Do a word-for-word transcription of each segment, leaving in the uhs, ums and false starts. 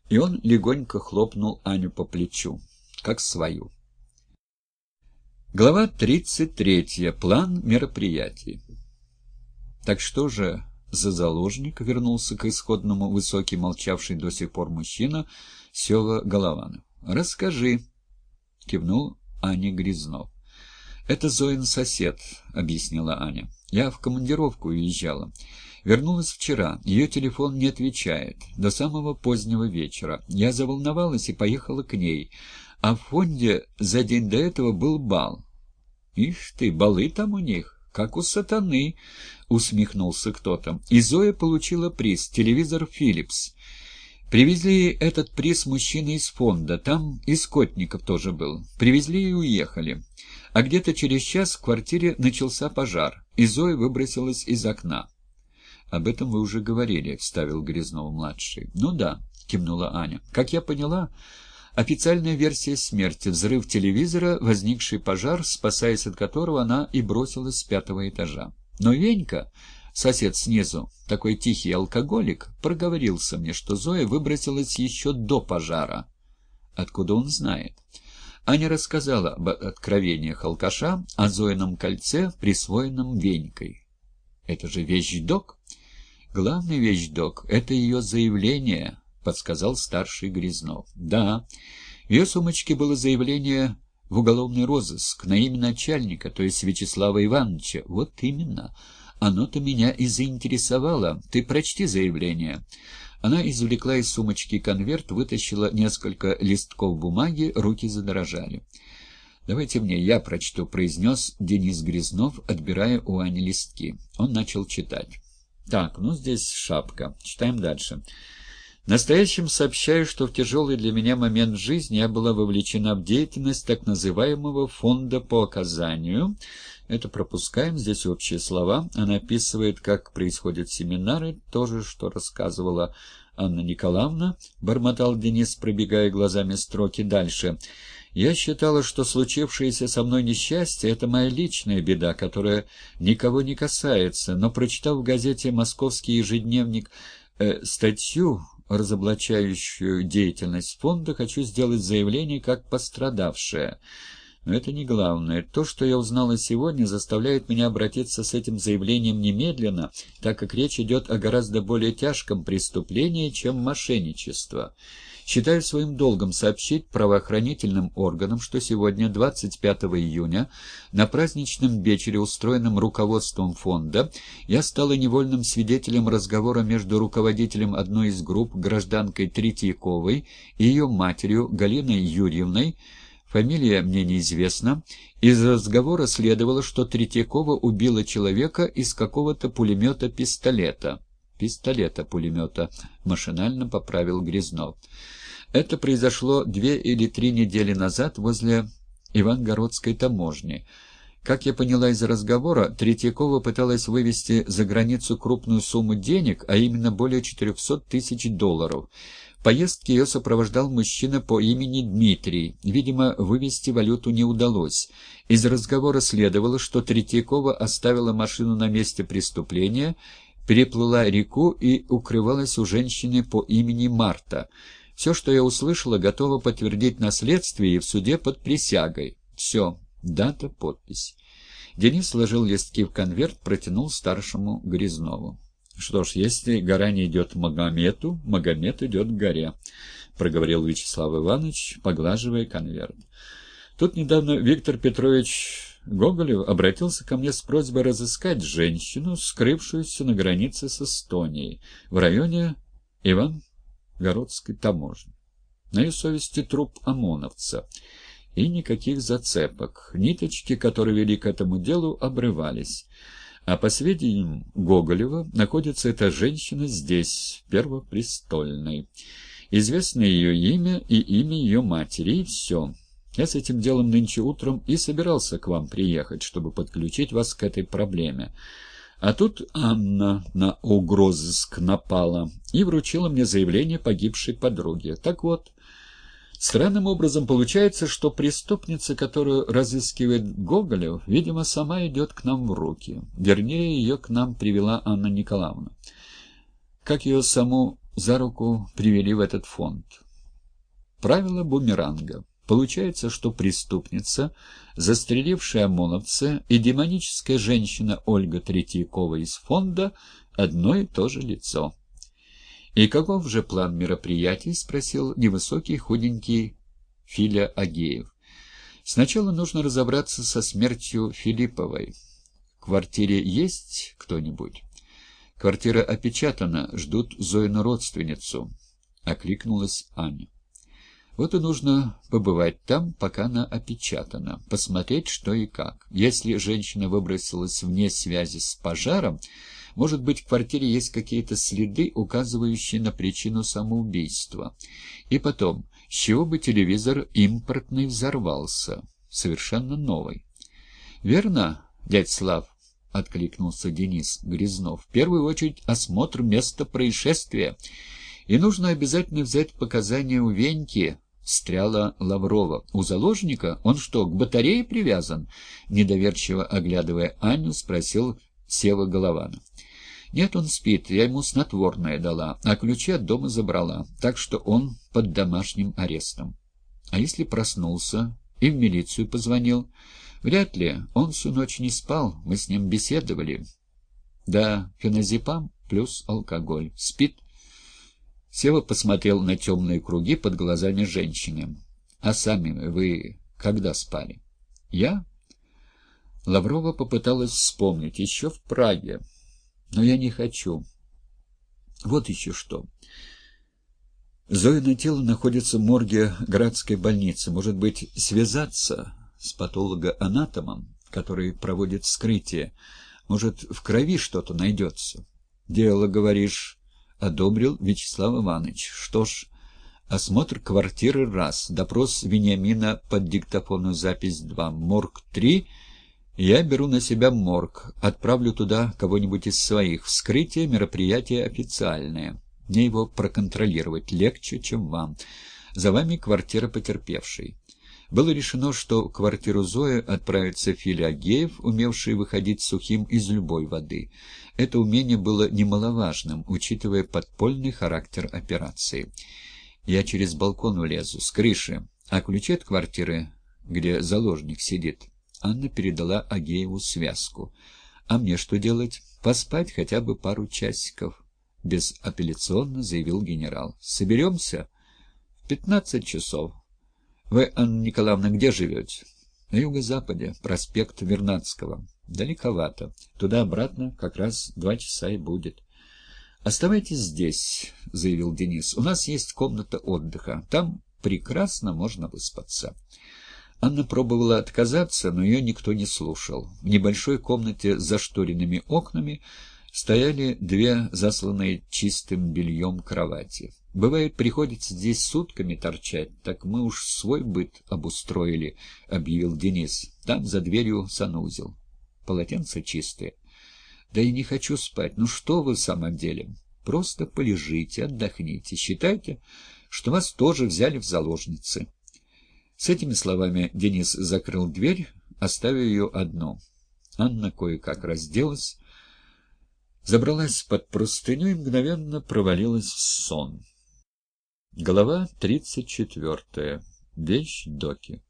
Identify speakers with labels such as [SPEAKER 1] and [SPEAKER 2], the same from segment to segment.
[SPEAKER 1] И он легонько хлопнул Аню по плечу, как свою. Глава тридцать третья. План мероприятий. Так что же за заложник? Вернулся к исходному высокий, молчавший до сих пор мужчина Сева Голованов. «Расскажи», — кивнул Аня Грязнов. «Это Зоин сосед», — объяснила Аня. «Я в командировку уезжала. Вернулась вчера. Ее телефон не отвечает. До самого позднего вечера. Я заволновалась и поехала к ней. А в фонде за день до этого был бал». «Ишь ты, балы там у них, как у сатаны», — усмехнулся кто-то. «И Зоя получила приз — телевизор «Филлипс». Привезли этот приз мужчины из фонда, там и Скотников тоже был. Привезли и уехали. А где-то через час в квартире начался пожар, и Зоя выбросилась из окна». «Об этом вы уже говорили», — вставил Грязнов-младший. «Ну да», — кивнула Аня. «Как я поняла, официальная версия смерти — взрыв телевизора, возникший пожар, спасаясь от которого она и бросилась с пятого этажа. Но Венька, сосед снизу, такой тихий алкоголик, проговорился мне, что Зоя выбросилась еще до пожара. Откуда он знает?» Аня рассказала об откровениях алкаша, о Зоином кольце, присвоенном Венькой. «Это же вещдок?» «Главный вещдок — это ее заявление», — подсказал старший Грязнов. «Да, в ее сумочке было заявление в уголовный розыск на имя начальника, то есть Вячеслава Ивановича. Вот именно. Оно-то меня и заинтересовало. Ты прочти заявление». Она извлекла из сумочки конверт, вытащила несколько листков бумаги, руки задрожали. «Давайте мне, я прочту», — произнес Денис Грязнов, отбирая у Ани листки. Он начал читать. «Так, ну здесь шапка. Читаем дальше. Настоящим сообщаю, что в тяжелый для меня момент жизни я была вовлечена в деятельность так называемого фонда по оказанию». Это пропускаем, здесь общие слова. Она описывает, как происходят семинары, то же, что рассказывала Анна Николаевна, бормотал Денис, пробегая глазами строки дальше. «Я считала, что случившееся со мной несчастье — это моя личная беда, которая никого не касается, но, прочитав в газете «Московский ежедневник» э, статью, разоблачающую деятельность фонда, хочу сделать заявление как пострадавшая. Но это не главное. То, что я узнала сегодня, заставляет меня обратиться с этим заявлением немедленно, так как речь идет о гораздо более тяжком преступлении, чем мошенничество. Считаю своим долгом сообщить правоохранительным органам, что сегодня, двадцать пятого июня, на праздничном вечере, устроенном руководством фонда, я стала невольным свидетелем разговора между руководителем одной из групп, гражданкой Третьяковой, и ее матерью Галиной Юрьевной. Фамилия мне неизвестна. Из разговора следовало, что Третьякова убила человека из какого-то пулемета-пистолета. Пистолета-пулемета, машинально поправил Грязнов. Это произошло две или три недели назад возле Ивангородской таможни. Как я поняла из разговора, Третьякова пыталась вывести за границу крупную сумму денег, а именно более четырехсот тысяч долларов. В поездке ее сопровождал мужчина по имени Дмитрий. Видимо, вывести валюту не удалось. Из разговора следовало, что Третьякова оставила машину на месте преступления, переплыла реку и укрывалась у женщины по имени Марта. Все, что я услышала, готова подтвердить на следствии и в суде под присягой. Все. Дата, подпись. Денис сложил листки в конверт, протянул старшему Грязнову. «Что ж, если гора не идет к Магомету, Магомет идет к горе», — проговорил Вячеслав Иванович, поглаживая конверт. «Тут недавно Виктор Петрович Гоголев обратился ко мне с просьбой разыскать женщину, скрывшуюся на границе с Эстонией, в районе Ивангородской таможни. На ее совести труп ОМОНовца. И никаких зацепок. Ниточки, которые вели к этому делу, обрывались. А по сведениям Гоголева, находится эта женщина здесь, первопрестольной. Известно ее имя и имя ее матери, и все. Я с этим делом нынче утром и собирался к вам приехать, чтобы подключить вас к этой проблеме. А тут Анна на угрозыск напала и вручила мне заявление погибшей подруги. Так вот, странным образом получается, что преступница, которую разыскивает Гоголев, видимо, сама идет к нам в руки. Вернее, ее к нам привела Анна Николаевна. Как ее саму за руку привели в этот фонд. Правило бумеранга. Получается, что преступница, застрелившая ОМОНовца, и демоническая женщина Ольга Третьякова из фонда — одно и то же лицо. «И каков же план мероприятий?» — спросил невысокий худенький Филя Агеев. «Сначала нужно разобраться со смертью Филипповой. В квартире есть кто-нибудь?» «Квартира опечатана, ждут Зоину родственницу», — окликнулась Аня. «Вот и нужно побывать там, пока она опечатана, посмотреть, что и как. Если женщина выбросилась вне связи с пожаром, может быть, в квартире есть какие-то следы, указывающие на причину самоубийства. И потом, с чего бы телевизор импортный взорвался, совершенно новый?» «Верно, дядь Слав?» — откликнулся Денис Грязнов. «В первую очередь осмотр места происшествия. И нужно обязательно взять показания у Веньки», — встряла Лаврова. «У заложника? Он что, к батарее привязан?» Недоверчиво оглядывая Аню, спросил Сева Голованов. «Нет, он спит, я ему снотворное дала, а ключи от дома забрала, так что он под домашним арестом». «А если проснулся и в милицию позвонил?» «Вряд ли, он всю ночь не спал, мы с ним беседовали». «Да, феназепам плюс алкоголь. Спит?» Сева посмотрел на темные круги под глазами женщины. «А сами вы когда спали?» «Я?» Лаврова попыталась вспомнить. «Еще в Праге. Но я не хочу. Вот еще что. Зоина тело находится в морге Градской больницы. Может быть, связаться с патологоанатомом, который проводит вскрытие? Может, в крови что-то найдется?» «Дело, говоришь», — одобрил Вячеслав Иванович. «Что ж, осмотр квартиры — раз, допрос Вениамина под диктофонную запись — два, морг — три. Я беру на себя морг, отправлю туда кого-нибудь из своих. Вскрытие — мероприятие официальное. Мне его проконтролировать легче, чем вам. За вами квартира потерпевшей». Было решено, что в квартиру Зои отправится Филя Агеев, умевший выходить сухим из любой воды. Это умение было немаловажным, учитывая подпольный характер операции. «Я через балкон влезу, с крыши, а ключи от квартиры, где заложник сидит». Анна передала Агееву связку. «А мне что делать? Поспать хотя бы пару часиков», — безапелляционно заявил генерал. «Соберемся?» «В пятнадцать часов». «Вы, Анна Николаевна, где живете?» «На юго-западе, проспект Вернадского. Далековато. Туда-обратно как раз два часа и будет». «Оставайтесь здесь», — заявил Денис. «У нас есть комната отдыха. Там прекрасно можно выспаться». Анна пробовала отказаться, но ее никто не слушал. В небольшой комнате с зашторенными окнами стояли две засланные чистым бельем кровати. «Бывает, приходится здесь сутками торчать, так мы уж свой быт обустроили», — объявил Денис. «Там за дверью санузел. Полотенца чистые». «Да я не хочу спать. Ну что вы в самом деле? Просто полежите, отдохните. Считайте, что вас тоже взяли в заложницы». С этими словами Денис закрыл дверь, оставив ее одну. Анна кое-как разделась, забралась под простыню и мгновенно провалилась в сон. Глава тридцать четвертая. Вещдоки.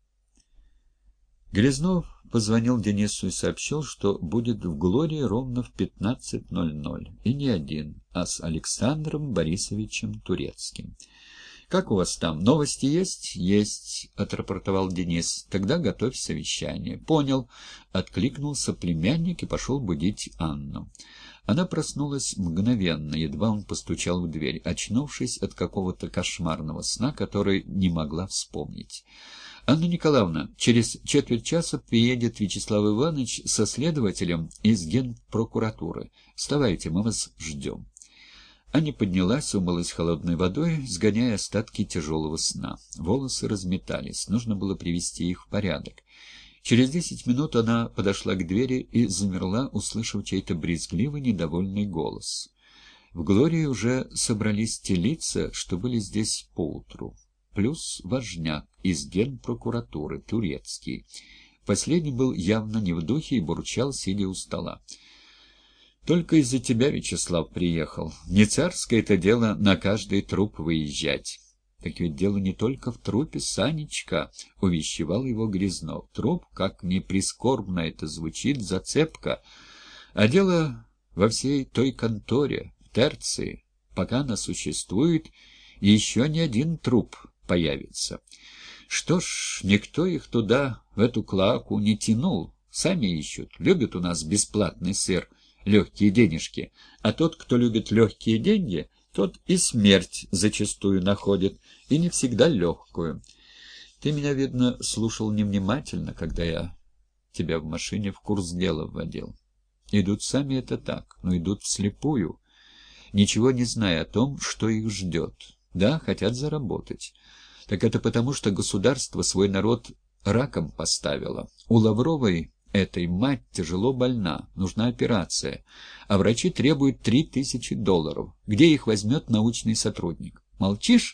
[SPEAKER 1] Грязнов позвонил Денису и сообщил, что будет в Глории ровно в пятнадцать ноль ноль. И не один, а с Александром Борисовичем Турецким. «Как у вас там? Новости есть?» «Есть», — отрапортовал Денис. «Тогда готовь совещание». «Понял», — откликнулся племянник и пошел будить Анну. Она проснулась мгновенно, едва он постучал в дверь, очнувшись от какого-то кошмарного сна, который не могла вспомнить. «Анна Николаевна, через четверть часа приедет Вячеслав Иванович со следователем из генпрокуратуры. Вставайте, мы вас ждем». Аня поднялась, умылась холодной водой, сгоняя остатки тяжелого сна. Волосы разметались, нужно было привести их в порядок. Через десять минут она подошла к двери и замерла, услышав чей-то брезгливый, недовольный голос. В Глории уже собрались те лица, что были здесь поутру. Плюс важняк из генпрокуратуры, Турецкий. Последний был явно не в духе и бурчал, сидя у стола. Только из-за тебя Вячеслав приехал. Не царское это дело на каждый труп выезжать. Так ведь дело не только в трупе, Санечка, — увещевал его Грязнов. Труп, как ни прискорбно это звучит, зацепка. А дело во всей той конторе, в терции. Пока она существует, еще ни один труп появится. Что ж, никто их туда, в эту клоаку, не тянул. Сами ищут. Любят у нас бесплатный сыр, легкие денежки. А тот, кто любит легкие деньги, тот и смерть зачастую находит, и не всегда легкую. Ты меня, видно, слушал невнимательно, когда я тебя в машине в курс дела вводил. Идут сами это так, но идут вслепую, ничего не зная о том, что их ждет. Да, хотят заработать. Так это потому, что государство свой народ раком поставило. У Лавровой этой мать тяжело больна, нужна операция, а врачи требуют три тысячи долларов. Где их возьмет научный сотрудник? Молчишь?